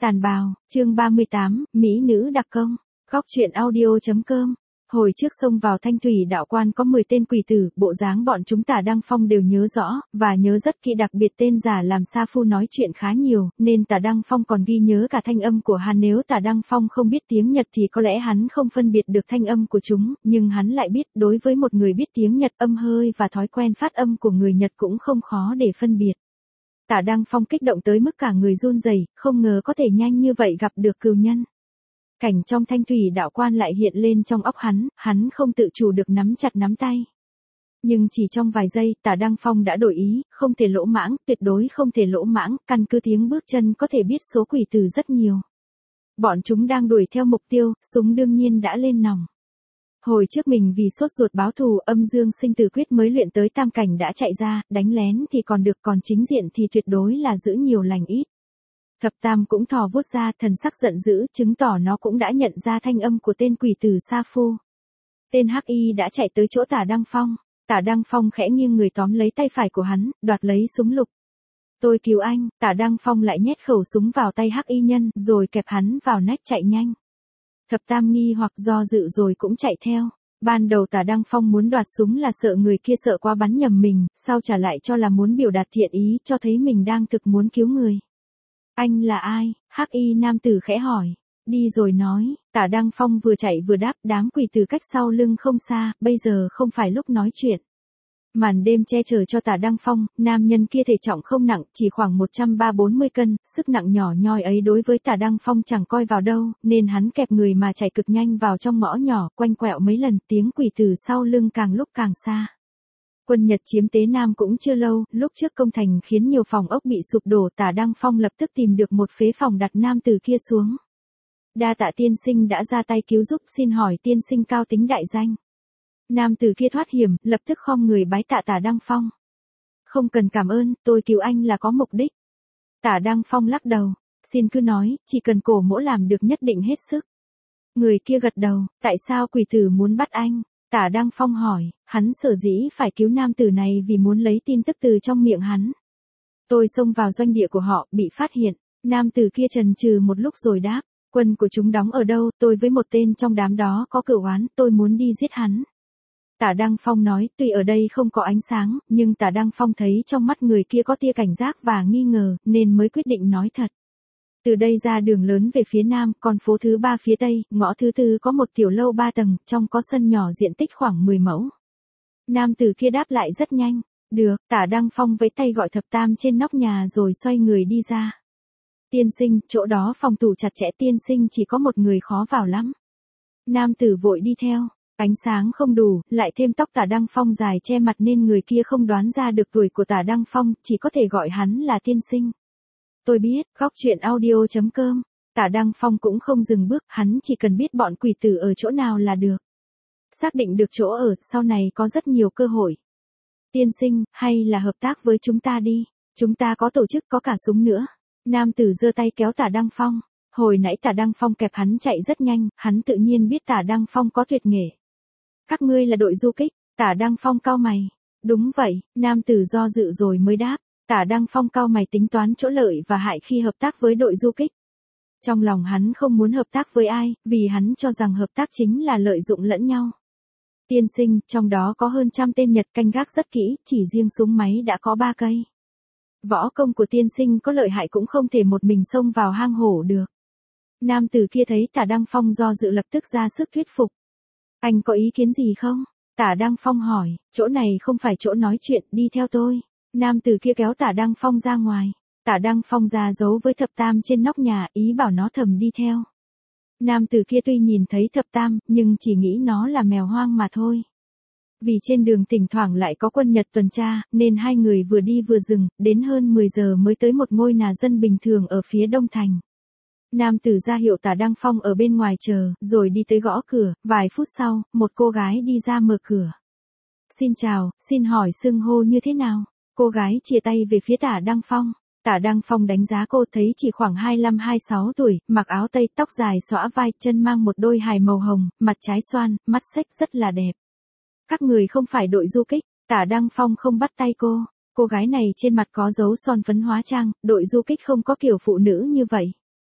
Tàn bào, chương 38, Mỹ nữ đặc công. Góc truyện audio.com. Hồi trước xông vào Thanh Thủy đạo quan có 10 tên quỷ tử, bộ dáng bọn chúng Tả Đăng Phong đều nhớ rõ, và nhớ rất kỹ, đặc biệt tên giả làm Sa Phu nói chuyện khá nhiều, nên Tả Đăng Phong còn ghi nhớ cả thanh âm của hắn. Nếu Tả Đăng Phong không biết tiếng Nhật thì có lẽ hắn không phân biệt được thanh âm của chúng, nhưng hắn lại biết, đối với một người biết tiếng Nhật, âm hơi và thói quen phát âm của người Nhật cũng không khó để phân biệt. Tả Đăng Phong kích động tới mức cả người run rẩy, không ngờ có thể nhanh như vậy gặp được cừu nhân. Cảnh trong Thanh Thủy đạo quan lại hiện lên trong óc hắn không tự chủ được nắm chặt nắm tay. Nhưng chỉ trong vài giây, Tả Đăng Phong đã đổi ý, không thể lỗ mãng, tuyệt đối không thể lỗ mãng, căn cứ tiếng bước chân có thể biết số quỷ tử rất nhiều. Bọn chúng đang đuổi theo mục tiêu, súng đương nhiên đã lên nòng. Hồi trước mình vì sốt ruột báo thù, âm dương sinh tử quyết mới luyện tới tam cảnh đã chạy ra, đánh lén thì còn được, còn chính diện thì tuyệt đối là giữ nhiều lành ít. Thập Tam cũng thò vuốt ra, thần sắc giận dữ, chứng tỏ nó cũng đã nhận ra thanh âm của tên quỷ tử Sa Phu. Tên Hắc Y đã chạy tới chỗ Tả Đăng Phong. Tả Đăng Phong khẽ nghiêng người tóm lấy tay phải của hắn, đoạt lấy súng lục. Tôi cứu anh. Tả Đăng Phong lại nhét khẩu súng vào tay Hắc Y nhân, rồi kẹp hắn vào nách chạy nhanh. Thập Tam nghi hoặc do dự rồi cũng chạy theo. Ban đầu Tả Đăng Phong muốn đoạt súng là sợ người kia sợ quá bắn nhầm mình, sau trả lại cho là muốn biểu đạt thiện ý, cho thấy mình đang thực muốn cứu người. Anh là ai? Hắc Y nam tử khẽ hỏi. Đi rồi nói. Tả Đăng Phong vừa chạy vừa đáp, đám quỷ tử cách sau lưng không xa, bây giờ không phải lúc nói chuyện. Màn đêm che chở cho Tả Đăng Phong, nam nhân kia thể trọng không nặng, chỉ khoảng 130-140 cân, sức nặng nhỏ nhoi ấy đối với Tả Đăng Phong chẳng coi vào đâu, nên hắn kẹp người mà chạy cực nhanh vào trong ngõ nhỏ, quanh quẹo mấy lần, tiếng quỷ tử sau lưng càng lúc càng xa. Quân Nhật chiếm Tế Nam cũng chưa lâu, lúc trước công thành khiến nhiều phòng ốc bị sụp đổ, Tả Đăng Phong lập tức tìm được một phế phòng đặt nam tử kia xuống. Đa tạ tiên sinh đã ra tay cứu giúp, xin hỏi tiên sinh cao tính đại danh. Nam tử kia thoát hiểm, lập tức khom người bái tạ Tả Đăng Phong. Không cần cảm ơn, tôi cứu anh là có mục đích. Tả Đăng Phong lắc đầu, xin cứ nói, chỉ cần cổ mỗ làm được nhất định hết sức. Người kia gật đầu, tại sao quỷ tử muốn bắt anh? Tả Đăng Phong hỏi, hắn sở dĩ phải cứu nam tử này vì muốn lấy tin tức từ trong miệng hắn. Tôi xông vào doanh địa của họ, bị phát hiện. Nam tử kia chần chừ một lúc rồi đáp, quân của chúng đóng ở đâu, tôi với một tên trong đám đó có cửu oán, tôi muốn đi giết hắn. Tả Đăng Phong nói, tuy ở đây không có ánh sáng, nhưng Tả Đăng Phong thấy trong mắt người kia có tia cảnh giác và nghi ngờ, nên mới quyết định nói thật. Từ đây ra đường lớn về phía nam, con phố thứ 3 phía tây, ngõ thứ 4 có một tiểu lâu 3 tầng, trong có sân nhỏ diện tích khoảng 10 mẫu. Nam tử kia đáp lại rất nhanh. Được, Tả Đăng Phong vẫy tay gọi Thập Tam trên nóc nhà rồi xoay người đi ra. Tiên sinh, chỗ đó phòng thủ chặt chẽ, tiên sinh chỉ có một người khó vào lắm. Nam tử vội đi theo. Ánh sáng không đủ, lại thêm tóc Tả Đăng Phong dài che mặt nên người kia không đoán ra được tuổi của Tả Đăng Phong, chỉ có thể gọi hắn là tiên sinh. Tôi biết, góc truyện audio.com. Tả Đăng Phong cũng không dừng bước, hắn chỉ cần biết bọn quỷ tử ở chỗ nào là được. Xác định được chỗ ở, sau này có rất nhiều cơ hội. Tiên sinh, hay là hợp tác với chúng ta đi. Chúng ta có tổ chức, có cả súng nữa. Nam tử giơ tay kéo Tả Đăng Phong. Hồi nãy Tả Đăng Phong kẹp hắn chạy rất nhanh, hắn tự nhiên biết Tả Đăng Phong có tuyệt nghệ. Các ngươi là đội du kích. Tả Đăng Phong cau mày. Đúng vậy, nam tử do dự rồi mới đáp. Tả Đăng Phong cau mày tính toán chỗ lợi và hại khi hợp tác với đội du kích. Trong lòng hắn không muốn hợp tác với ai, vì hắn cho rằng hợp tác chính là lợi dụng lẫn nhau. Tiên sinh, trong đó có hơn 100 tên Nhật canh gác rất kỹ, chỉ riêng súng máy đã có 3 cây. Võ công của tiên sinh có lợi hại cũng không thể một mình xông vào hang hổ được. Nam tử kia thấy Tả Đăng Phong do dự lập tức ra sức thuyết phục. Anh có ý kiến gì không? Tả Đăng Phong hỏi, chỗ này không phải chỗ nói chuyện, đi theo tôi. Nam tử kia kéo Tả Đăng Phong ra ngoài. Tả Đăng Phong ra giấu với Thập Tam trên nóc nhà, ý bảo nó thầm đi theo. Nam tử kia tuy nhìn thấy Thập Tam, nhưng chỉ nghĩ nó là mèo hoang mà thôi. Vì trên đường thỉnh thoảng lại có quân Nhật tuần tra, nên hai người vừa đi vừa dừng, đến hơn 10 giờ mới tới một ngôi nhà dân bình thường ở phía đông thành. Nam tử ra hiệu Tả Đăng Phong ở bên ngoài chờ, rồi đi tới gõ cửa, vài phút sau, một cô gái đi ra mở cửa. Xin chào, xin hỏi xưng hô như thế nào? Cô gái chìa tay về phía Tả Đăng Phong. Tả Đăng Phong đánh giá cô thấy chỉ khoảng 25-26 tuổi, mặc áo tây, tóc dài xõa vai, chân mang một đôi hài màu hồng, mặt trái xoan, mắt xếch rất là đẹp. Các người không phải đội du kích. Tả Đăng Phong không bắt tay cô. Cô gái này trên mặt có dấu son phấn hóa trang, đội du kích không có kiểu phụ nữ như vậy.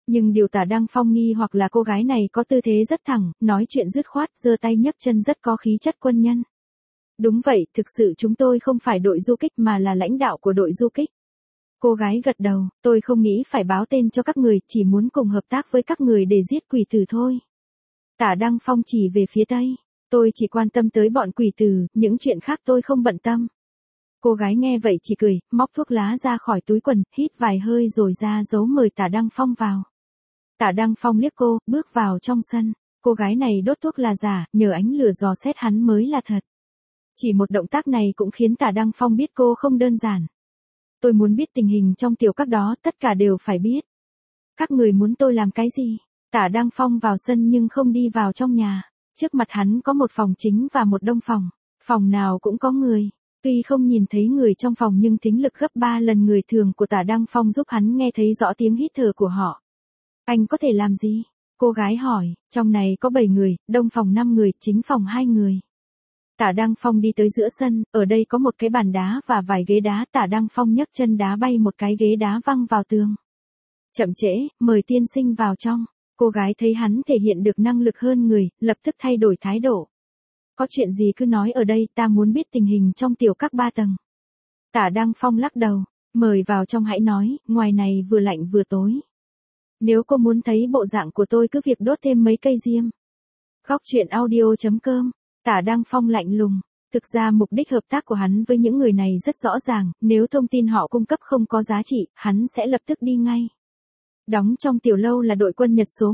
Nhưng điều Tả Đăng Phong nghi hoặc là cô gái này có tư thế rất thẳng, nói chuyện dứt khoát, giơ tay nhấc chân rất có khí chất quân nhân. Đúng vậy, thực sự chúng tôi không phải đội du kích mà là lãnh đạo của đội du kích. Cô gái gật đầu, tôi không nghĩ phải báo tên cho các người, chỉ muốn cùng hợp tác với các người để giết quỷ tử thôi. Tả Đăng Phong chỉ về phía tây, tôi chỉ quan tâm tới bọn quỷ tử, những chuyện khác tôi không bận tâm. Cô gái nghe vậy chỉ cười, móc thuốc lá ra khỏi túi quần, hít vài hơi rồi ra dấu mời Tả Đăng Phong vào. Tả Đăng Phong liếc cô, bước vào trong sân. Cô gái này đốt thuốc là giả, nhờ ánh lửa dò xét hắn mới là thật. Chỉ một động tác này cũng khiến Tả Đăng Phong biết cô không đơn giản. Tôi muốn biết tình hình trong tiểu các đó, tất cả đều phải biết. Các người muốn tôi làm cái gì? Tả Đăng Phong vào sân nhưng không đi vào trong nhà. Trước mặt hắn có một phòng chính và một đông phòng. Phòng nào cũng có người. Tuy không nhìn thấy người trong phòng nhưng thính lực gấp 3 lần người thường của Tả Đăng Phong giúp hắn nghe thấy rõ tiếng hít thở của họ. Anh có thể làm gì? Cô gái hỏi, trong này có 7 người, đông phòng 5 người, chính phòng 2 người. Tả Đăng Phong đi tới giữa sân, ở đây có một cái bàn đá và vài ghế đá. Tả Đăng Phong nhấc chân đá bay một cái ghế đá văng vào tường. Chậm trễ, mời tiên sinh vào trong. Cô gái thấy hắn thể hiện được năng lực hơn người, lập tức thay đổi thái độ. Có chuyện gì cứ nói ở đây, ta muốn biết tình hình trong tiểu các 3 tầng. Tả Đăng Phong lắc đầu, mời vào trong hãy nói, ngoài này vừa lạnh vừa tối. Nếu cô muốn thấy bộ dạng của tôi cứ việc đốt thêm mấy cây diêm. Góc truyện audio.com. Tả Đăng Phong lạnh lùng. Thực ra mục đích hợp tác của hắn với những người này rất rõ ràng, nếu thông tin họ cung cấp không có giá trị, hắn sẽ lập tức đi ngay. Đóng trong tiểu lâu là đội quân Nhật số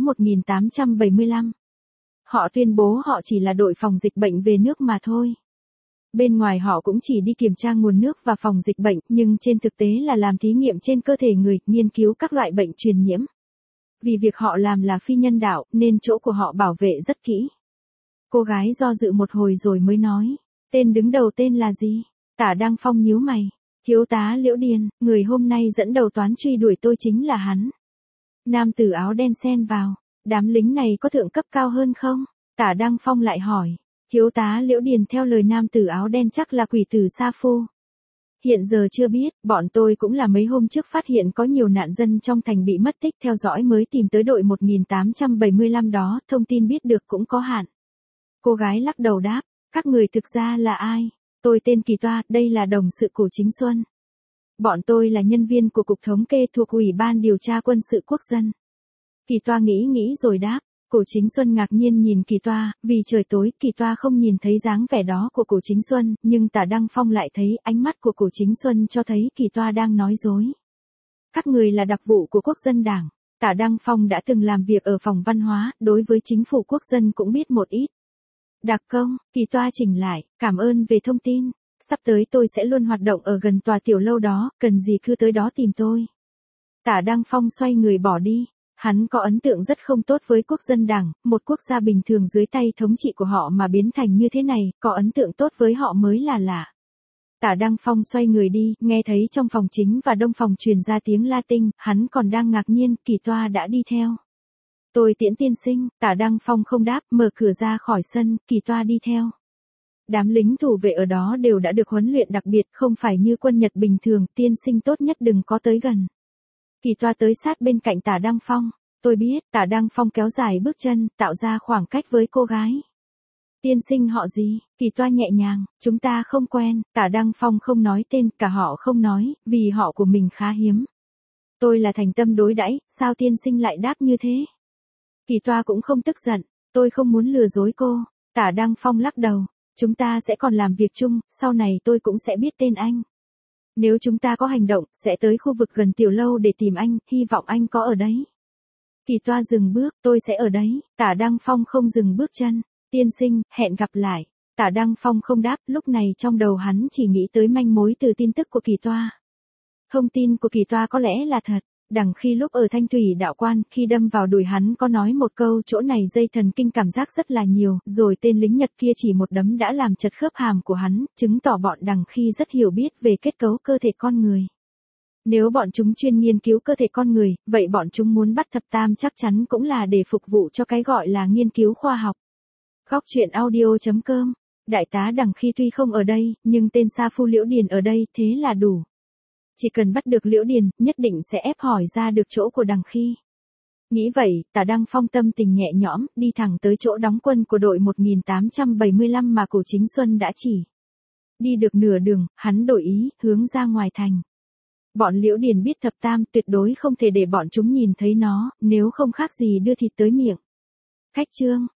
1875. Họ tuyên bố họ chỉ là đội phòng dịch bệnh về nước mà thôi. Bên ngoài họ cũng chỉ đi kiểm tra nguồn nước và phòng dịch bệnh, nhưng trên thực tế là làm thí nghiệm trên cơ thể người, nghiên cứu các loại bệnh truyền nhiễm. Vì việc họ làm là phi nhân đạo, nên chỗ của họ bảo vệ rất kỹ. Cô gái do dự một hồi rồi mới nói, tên đứng đầu tên là gì? Tả Đăng Phong nhíu mày, thiếu tá Liễu Điền, người hôm nay dẫn đầu toán truy đuổi tôi chính là hắn. Nam tử áo đen xen vào, đám lính này có thượng cấp cao hơn không? Tả Đăng Phong lại hỏi, thiếu tá Liễu Điền theo lời nam tử áo đen chắc là quỷ tử Sa Phu. Hiện giờ chưa biết, bọn tôi cũng là mấy hôm trước phát hiện có nhiều nạn dân trong thành bị mất tích, theo dõi mới tìm tới đội 1875 đó, thông tin biết được cũng có hạn. Cô gái lắc đầu đáp, các người thực ra là ai? Tôi tên Kỳ Toa, đây là đồng sự của Chính Xuân. Bọn tôi là nhân viên của Cục Thống kê thuộc Ủy ban Điều tra Quân sự Quốc dân. Kỳ Toa nghĩ rồi đáp. Cổ Chính Xuân ngạc nhiên nhìn Kỳ Toa, vì trời tối, Kỳ Toa không nhìn thấy dáng vẻ đó của Cổ Chính Xuân, nhưng Tả Đăng Phong lại thấy ánh mắt của Cổ Chính Xuân cho thấy Kỳ Toa đang nói dối. Các người là đặc vụ của Quốc dân Đảng. Tả Đăng Phong đã từng làm việc ở phòng văn hóa, đối với chính phủ quốc dân cũng biết một ít. Đặc công, Kỳ Toa chỉnh lại, cảm ơn về thông tin. Sắp tới tôi sẽ luôn hoạt động ở gần tòa tiểu lâu đó, cần gì cứ tới đó tìm tôi. Tả Đăng Phong xoay người bỏ đi. Hắn có ấn tượng rất không tốt với Quốc dân Đảng, một quốc gia bình thường dưới tay thống trị của họ mà biến thành như thế này, có ấn tượng tốt với họ mới là lạ. Tả Đăng Phong xoay người đi, nghe thấy trong phòng chính và đông phòng truyền ra tiếng Latin, hắn còn đang ngạc nhiên, Kỳ Toa đã đi theo. Tôi tiễn tiên sinh, Tả Đăng Phong không đáp, mở cửa ra khỏi sân, Kỳ Toa đi theo. Đám lính thủ vệ ở đó đều đã được huấn luyện đặc biệt, không phải như quân Nhật bình thường, tiên sinh tốt nhất đừng có tới gần. Kỳ Toa tới sát bên cạnh Tả Đăng Phong. Tôi biết, Tả Đăng Phong kéo dài bước chân, tạo ra khoảng cách với cô gái. Tiên sinh họ gì? Kỳ Toa nhẹ nhàng, chúng ta không quen. Tả Đăng Phong không nói tên, cả họ không nói, vì họ của mình khá hiếm. Tôi là thành tâm đối đãi, sao tiên sinh lại đáp như thế? Kỳ Toa cũng không tức giận, tôi không muốn lừa dối cô. Tả Đăng Phong lắc đầu, chúng ta sẽ còn làm việc chung, sau này tôi cũng sẽ biết tên anh. Nếu chúng ta có hành động, sẽ tới khu vực gần tiểu lâu để tìm anh, hy vọng anh có ở đấy. Kỳ Toa dừng bước, tôi sẽ ở đấy. Tả Đăng Phong không dừng bước chân. Tiên sinh, hẹn gặp lại. Tả Đăng Phong không đáp, lúc này trong đầu hắn chỉ nghĩ tới manh mối từ tin tức của Kỳ Toa. Thông tin của Kỳ Toa có lẽ là thật. Đằng khi lúc ở Thanh Thủy Đạo Quan, khi đâm vào đùi hắn có nói một câu chỗ này dây thần kinh cảm giác rất là nhiều, rồi tên lính Nhật kia chỉ một đấm đã làm chật khớp hàm của hắn, chứng tỏ bọn đằng khi rất hiểu biết về kết cấu cơ thể con người. Nếu bọn chúng chuyên nghiên cứu cơ thể con người, vậy bọn chúng muốn bắt thập tam chắc chắn cũng là để phục vụ cho cái gọi là nghiên cứu khoa học. Góc truyện audio.com. Đại tá Đằng khi tuy không ở đây, nhưng tên Sa Phu Liễu Điền ở đây, thế là đủ. Chỉ cần bắt được Liễu Điền, nhất định sẽ ép hỏi ra được chỗ của Đằng khi. Nghĩ vậy, Tả Đăng Phong tâm tình nhẹ nhõm, đi thẳng tới chỗ đóng quân của đội 1875 mà Cổ Chính Xuân đã chỉ. Đi được nửa đường, hắn đổi ý, hướng ra ngoài thành. Bọn Liễu Điền biết Thập Tam tuyệt đối không thể để bọn chúng nhìn thấy nó, nếu không khác gì đưa thịt tới miệng. Khách trương,